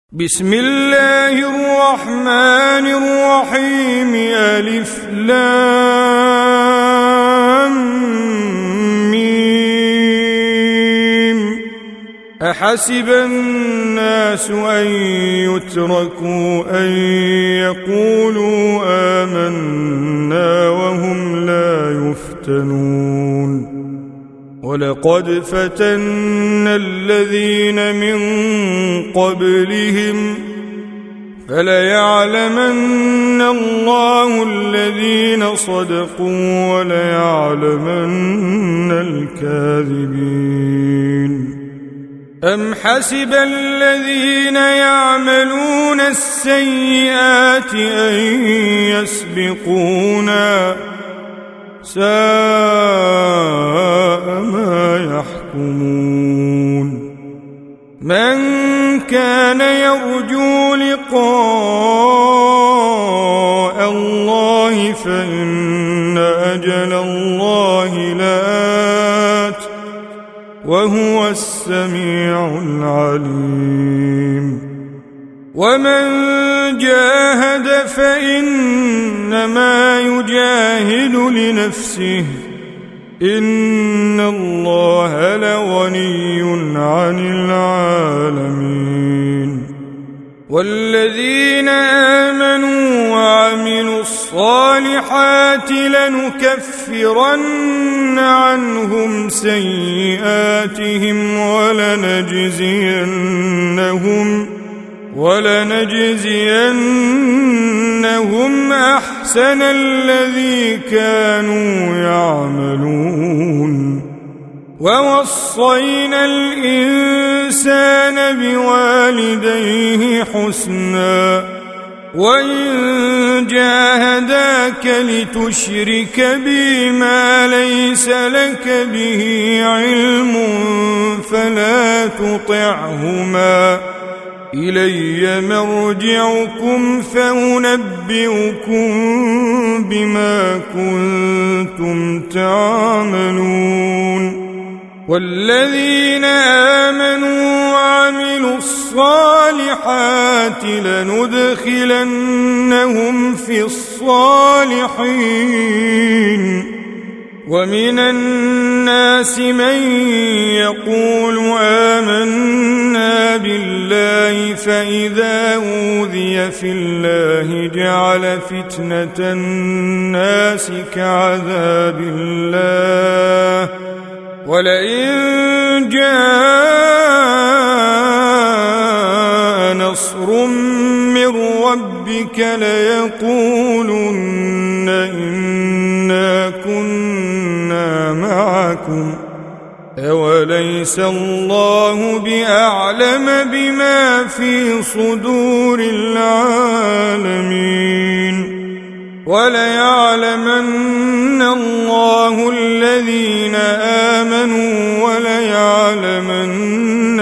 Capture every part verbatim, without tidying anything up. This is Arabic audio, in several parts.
بسم الله الرحمن الرحيم. ألف لام ميم. أحسب الناس أن يتركوا أن يقولوا آمنا وهم لا يفتنون. ولقد فتنا الذين من قبلهم فليعلمن الله الذين صدقوا وليعلمن الكاذبين. أم حسب الذين يعملون السيئات أن يسبقونا ساء ما يحكمون. من كان يرجو لقاء الله فإن أجل الله لآت وهو السميع العليم. ومن جاهد فإنما يجاهد لنفسه إن الله لغني عن العالمين. والذين آمنوا وعملوا الصالحات لنكفرن عنهم سيئاتهم ولنجزينهم ولنجزينهم أحسن الذي كانوا يعملون. ووصينا الإنسان بوالديه حسنا وإن جاهداك لتشرك بي ما ليس لك به علم فلا تطعهما إلي مرجعكم فأنبئكم بما كنتم تعملون. والذين آمنوا وعملوا الصالحات لندخلنهم في الصالحين. ومن الناس من يقول آمنا بالله فإذا أوذي في الله جعل فتنة الناس كعذاب الله ولئن جاء نصر من ربك ليقولن إنا كنا معكم أوليس الله بأعلم بما في صدور العالمين. وليعلمن الله الذين آمنوا وليعلمن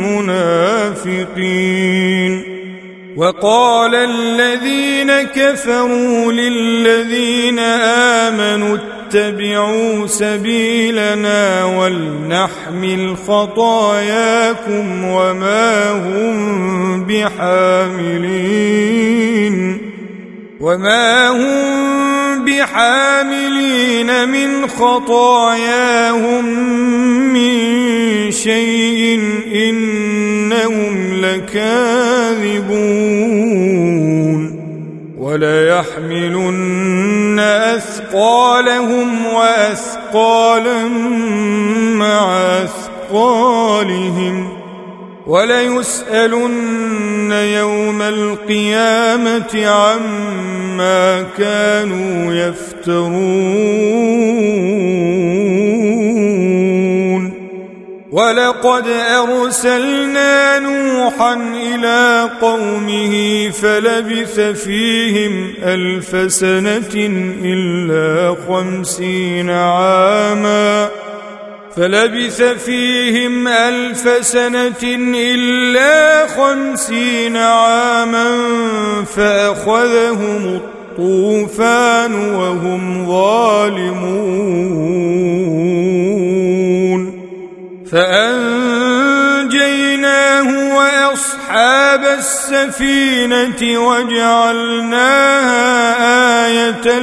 المنافقين. وقال الذين كفروا للذين آمنوا اتبعوا سبيلنا ولنحمل خطاياكم وما هم بحاملين وما هم بحاملين من خطاياهم من شيء إنهم لكاذبون. وليحملن أثقالهم وأثقالا مع أثقالهم وليسألن يوم القيامة عما كانوا يفترون. ولقد أرسلنا نوحا إلى قومه فلبث فيهم ألف سنة إلا خمسين عاما فلبث فيهم ألف سنة إلا خمسين عاما فأخذهم الطوفان وهم ظالمون فأنجيناه وأصحابه أصحاب السفينة وجعلناها آية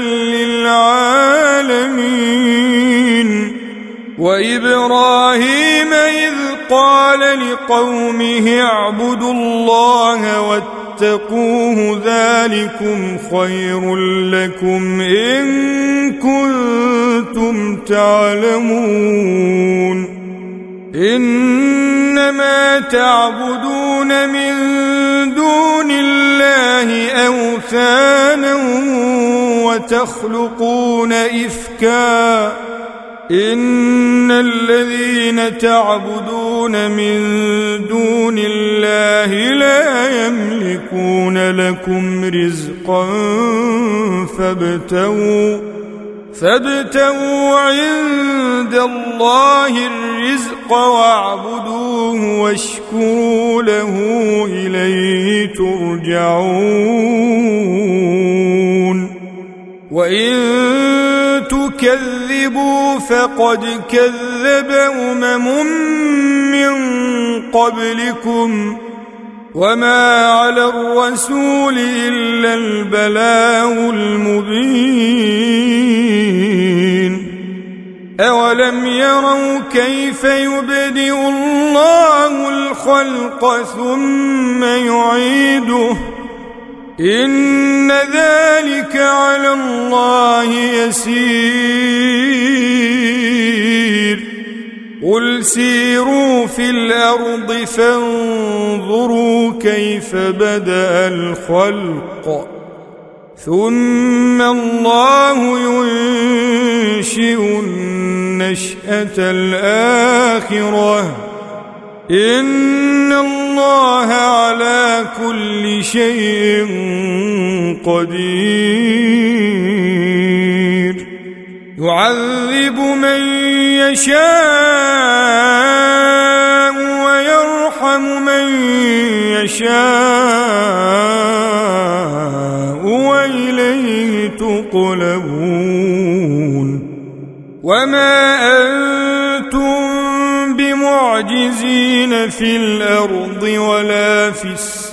للعالمين وإبراهيم إذ قال لقومه اعبدوا الله واتقوه ذلكم خير لكم إن كنتم تعلمون إنما تعبدون من دون الله أوثانا وتخلقون إفكا إن الذين تعبدون من دون الله لا يملكون لكم رزقا فابتغوا فابتغوا عند الله الرزق واعبدوه واشكروا له إليه ترجعون وإن تكذبوا فقد كذب أمم من قبلكم وما على الرسول إلا البلاغ المبين أولم يروا كيف يبدئ الله الخلق ثم يعيده إن ذلك على الله يسير قل سيروا في الأرض فانظروا كيف بدأ الخلق ثم الله ينشئ النشأة الآخرة إن الله على كل شيء قدير يعذب من يشاء ويرحم من يشاء وإليه تقلبون وما أنتم بمعجزين في الأرض ولا في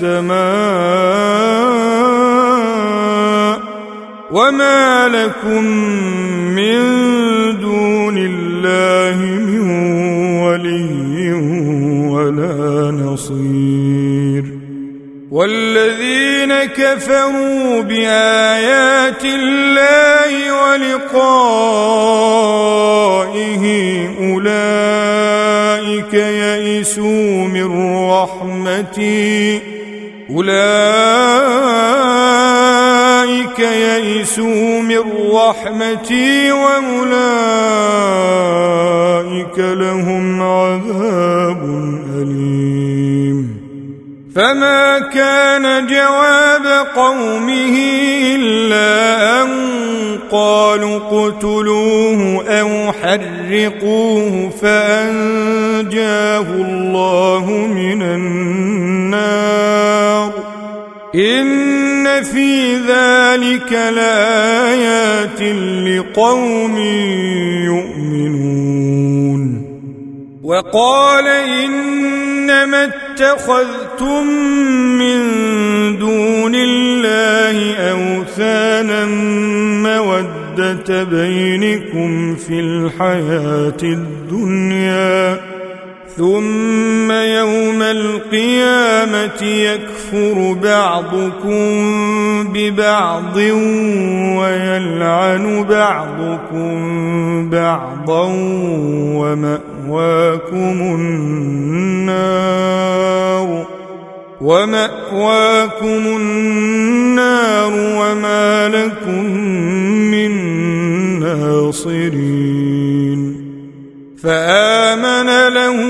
السماء وما لكم من دون الله من ولي ولا نصير والذين كفروا بآيات الله ولقائه أولئك يئسوا من رحمتي أولئك يئسوا من رحمتي وأولئك لهم عذاب أليم فما كان جواب قومه إلا أن قالوا اقتلوه أو حرقوه فأنجاه الله من النار إن في ذلك لآيات لقوم يؤمنون وقال إنما اتخذتم من دون الله أوثانا مودة بينكم في الحياة الدنيا ثم يوم القيامة يكفر بعضكم ببعض ويلعن بعضكم بعضا ومأواكم النار ومأواكم النار وما لكم من ناصرين فآمن له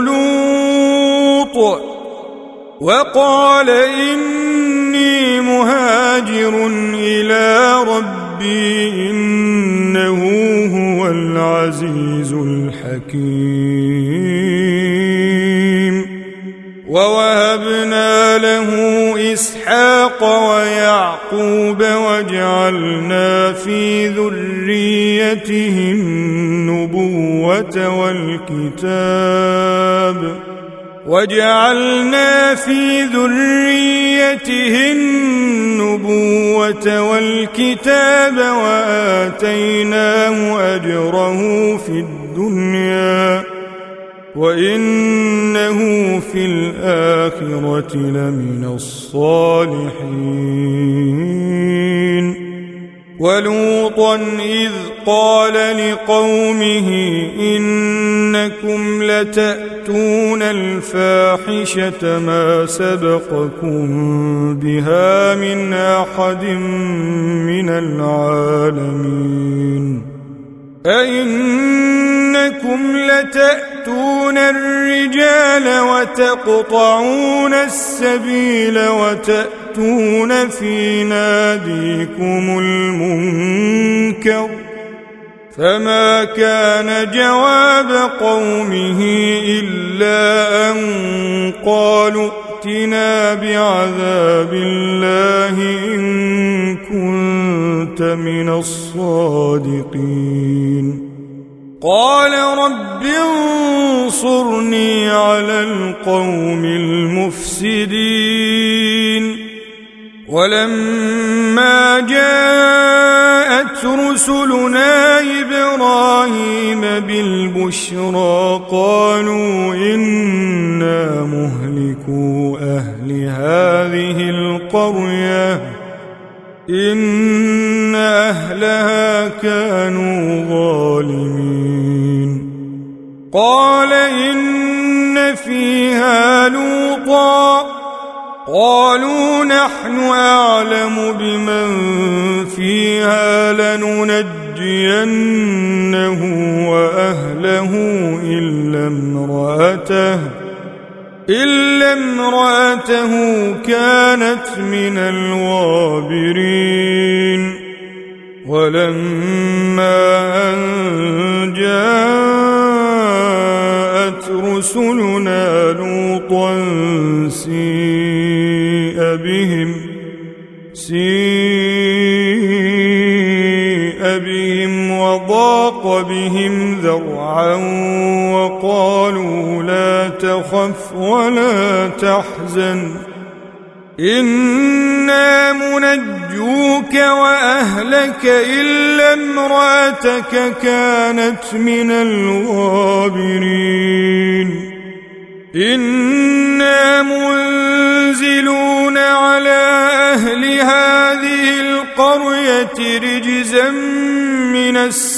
لوط وقال إني مهاجر إلى ربي إنه هو العزيز الحكيم ووهبنا له إسحاق ويعقوب وجعلنا في ذريته النبوة والكتاب وجعلنا في ذريته النبوة والكتاب وآتيناه أجره في الدنيا وإنه في الآخرة لمن الصالحين. ولوطا إذ قال لقومه إنكم لتأتون الفاحشة ما سبقكم بها من أحد من العالمين أئنكم لتأتون الرجال وتقطعون السبيل وتأتون في ناديكم المنكر فما كان جواب قومه إلا أن قالوا ائتنا بعذاب الله إن كنت من الصادقين. قال رب انصرني على القوم المفسدين. ولما جاءت رسلنا إبراهيم بالبشرى قالوا إنا مهلكو أهل هذه القرية إن أهلها كانوا ظالمين. قال إن فيها لوطا قالوا نحن أعلم بمن فيها لننجينه وأهله إلا امرأته إلا امرأته كانت من الغابرين. ولما أن جاءت رسلنا لوطا سيء بهم سيء بهم وضاق بهم ذرعا وقالوا لا تخف ولا تحزن إنا منجوك وأهلك إلا امرأتك كانت من الغابرين. إنا منزلون على أهل هذه القرية رجزا من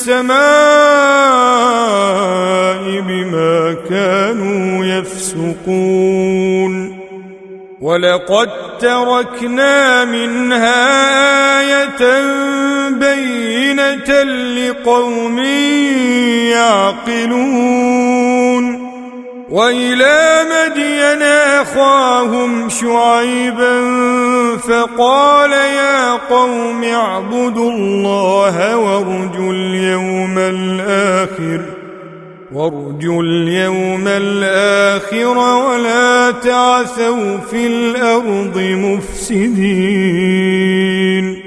السماء بما كانوا يفسقون. ولقد تركنا منها آية بينة لقوم يعقلون. وإلى مدين أخاهم شعيبا فقال يا قوم اعبدوا الله وارجوا اليوم الآخر وارجوا اليوم الآخر ولا تعثوا في الأرض مفسدين.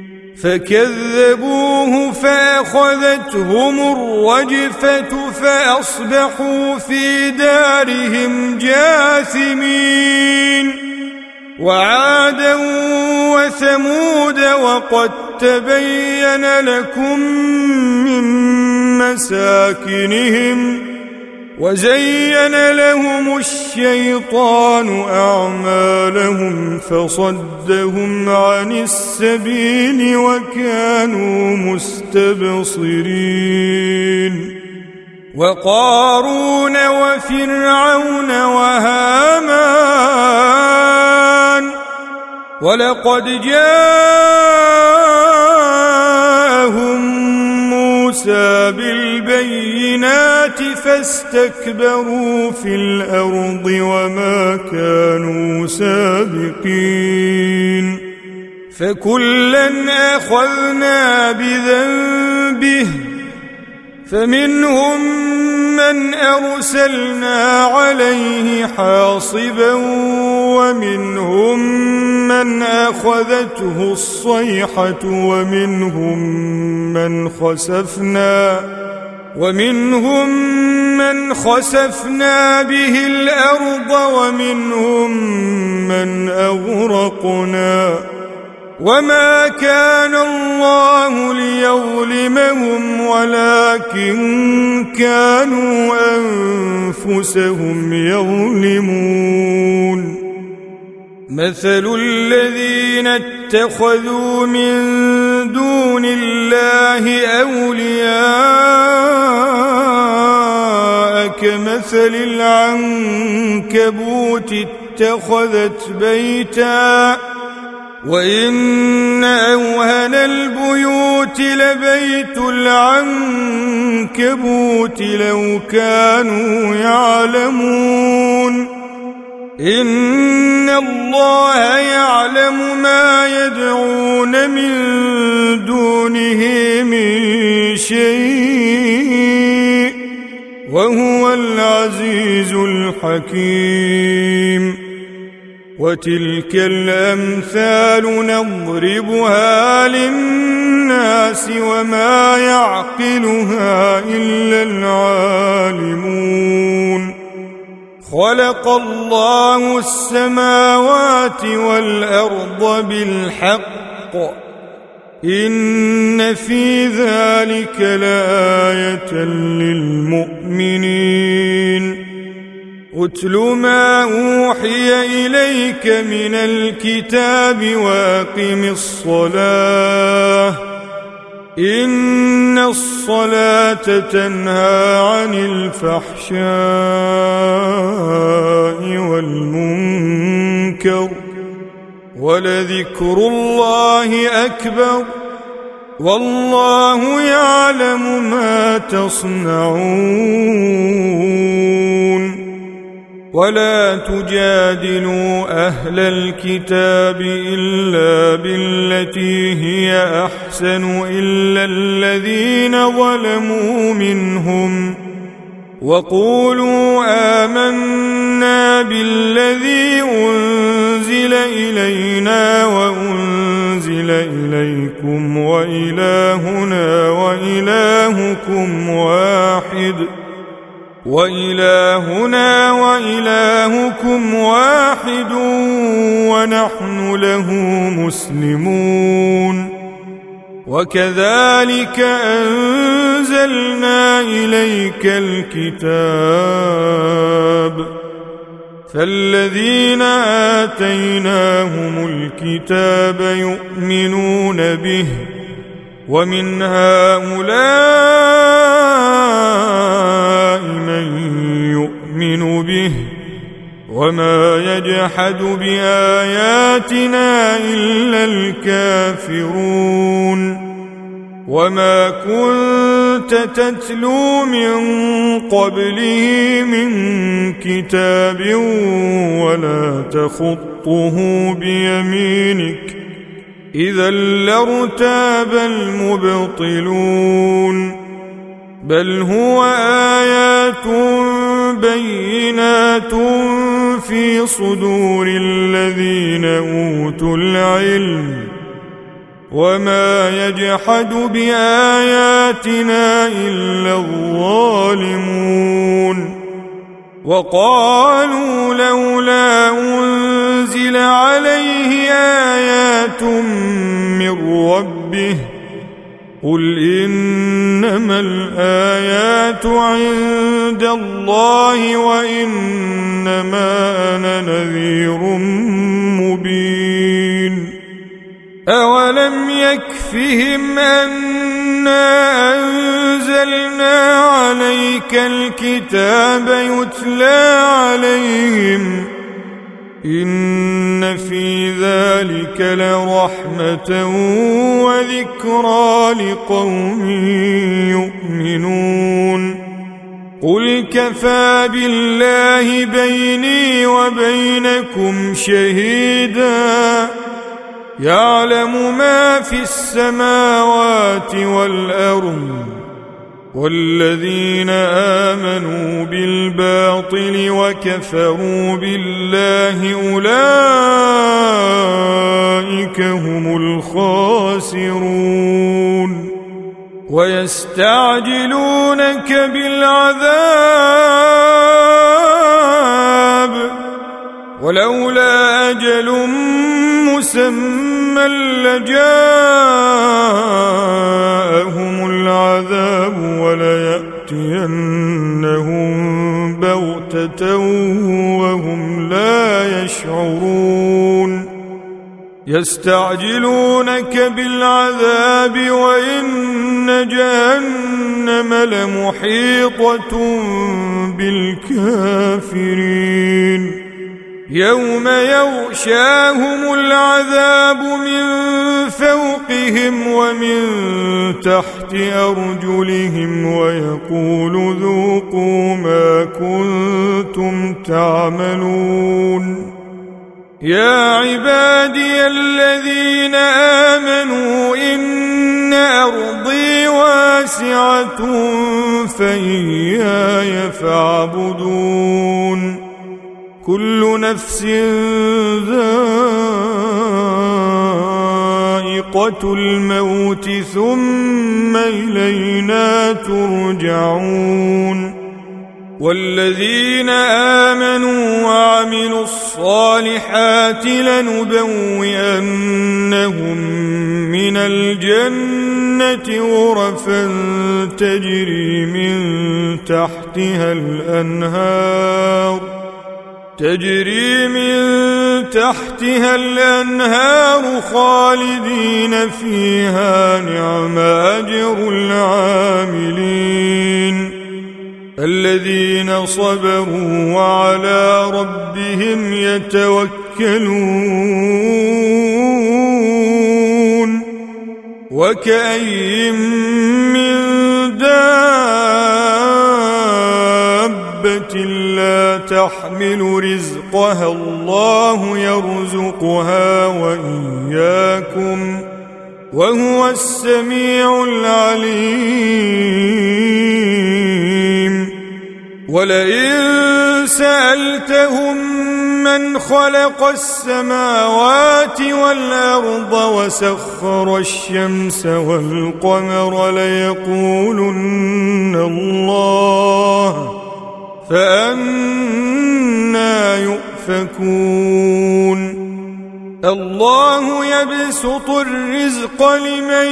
فكذبوه فأخذتهم الرجفة فأصبحوا في دارهم جاثمين. وعادا وثمود وقد تبين لكم من مساكنهم وزين لهم الشيطان أعمالهم فصدهم عن السبيل وكانوا مستبصرين. وقارون وفرعون وهامان ولقد جاءهم موسى بالبينات فاستكبروا في الأرض وما كانوا سابقين. فكلا أخذنا بذنبه فمنهم من أرسلنا عليه حاصبا ومنهم من أخذته الصيحة ومنهم من خسفنا ومنهم من خسفنا به الأرض ومنهم من أغرقنا وما كان الله ليظلمهم ولكن كانوا أنفسهم يظلمون مثل الذين اتخذوا من دون الله أولياء كمثل العنكبوت اتخذت بيتا وإن أوهن البيوت لبيت العنكبوت لو كانوا يعلمون إن الله يعلم ما يدعون من دونه من شيء وهو العزيز الحكيم وتلك الأمثال نضربها للناس وما يعقلها إلا العالمون خلق الله السماوات والأرض بالحق إن في ذلك لآية للمؤمنين أتل ما أوحي إليك من الكتاب وأقم الصلاة إن الصلاة تنهى عن الفحشاء والمنكر ولذكر الله أكبر والله يعلم ما تصنعون ولا تجادلوا أهل الكتاب إلا بالتي هي أحسن إلا الذين ظلموا منهم وقولوا آمنا بالذي أنزل إلينا وأنزل إليكم وإلهنا وإلهكم واحد وإلهنا وإلهكم واحد ونحن له مسلمون وكذلك أنزلنا إليك الكتاب فالذين آتيناهم الكتاب يؤمنون به ومن هؤلاء من يؤمن به وما يجحد بآياتنا إلا الكافرون وما كنت تتلو من قبله من كتاب ولا تخطه بيمينك إذا لارتاب المبطلون بل هو آيات بينات في صدور الذين أوتوا العلم وما يجحد بآياتنا إلا الظالمون وقالوا لولا أنزل عليه آيات من ربه قل إنما الآيات عند الله وإنما أنا نذير مبين أولم يكفهم أنا أنزلنا عليك الكتاب يتلى عليهم إن في ذلك لرحمة وذكرى لقوم يؤمنون قل كفى بالله بيني وبينكم شهيدا يعلم ما في السماوات والأرض والذين آمنوا بالباطل وكفروا بالله أولئك هم الخاسرون ويستعجلونك بالعذاب ولولا أجل مسمى لجاءهم العذاب وليأتينهم بغتة وهم لا يشعرون يستعجلونك بالعذاب وإن جهنم لمحيطة بالكافرين يوم يغشاهم العذاب من فوقهم ومن تحت أرجلهم ويقول ذوقوا ما كنتم تعملون يا عبادي الذين آمنوا إن أرضي واسعة فإياي فاعبدون كل نفس ذائقة الموت ثم إلينا ترجعون والذين آمنوا وعملوا الصالحات لنبوئنهم من الجنة غرفا تجري من تحتها الأنهار تجري من تحتها الأنهار خالدين فيها نعم أجر العاملين الذين صبروا وعلى ربهم يتوكلون وكأين من دابة لا تحمل رزقها الله يرزقها وإياكم وهو السميع العليم ولئن سألتهم من خلق السماوات والأرض وسخر الشمس والقمر ليقولن الله فأنى يؤفكون الله يبسط الرزق لمن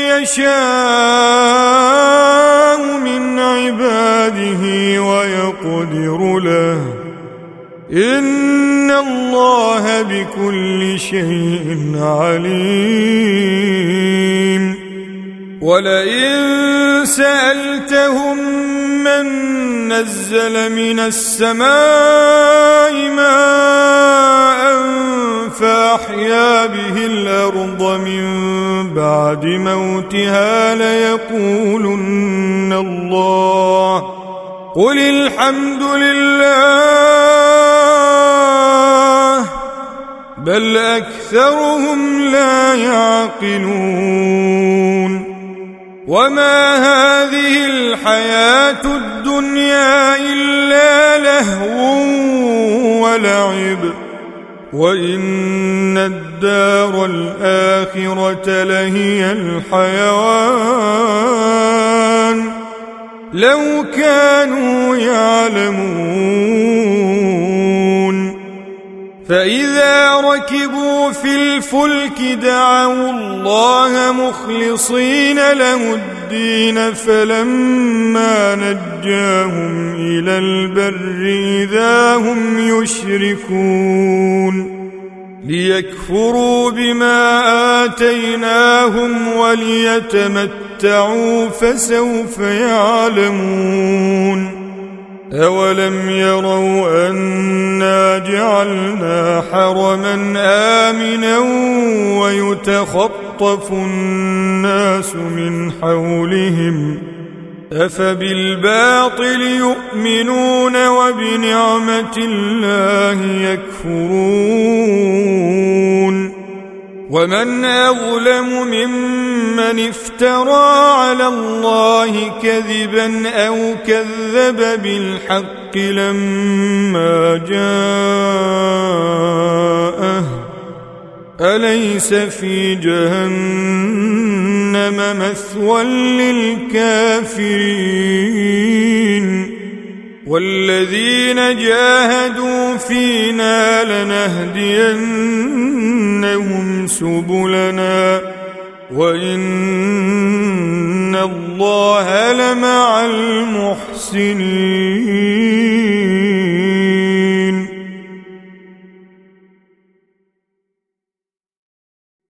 يشاء من عباده ويقدر له إن الله بكل شيء عليم ولئن سألتهم من نزل من السماء ماء فأحيا به الأرض من بعد موتها ليقولن الله قل الحمد لله بل أكثرهم لا يعقلون وما هذه الحياة الدنيا إلا لهو ولعب وإن الدار الآخرة لهي الحيوان لو كانوا يعلمون فإذا ركبوا في الفلك دعوا الله مخلصين له الدين فلما نجاهم إلى البر إذا هم يشركون ليكفروا بما آتيناهم وليتمتعوا فسوف يعلمون أولم يروا أنا جعلنا حرما آمنا ويتخطف الناس من حولهم أفبالباطل يؤمنون وبنعمة الله يكفرون ومن أظلم ممن افترى على الله كذبا أو كذب بالحق لما جاءه أليس في جهنم جهنم مثوى للكافرين والذين جاهدوا فينا لنهدينهم سبلنا وإن الله لمع المحسنين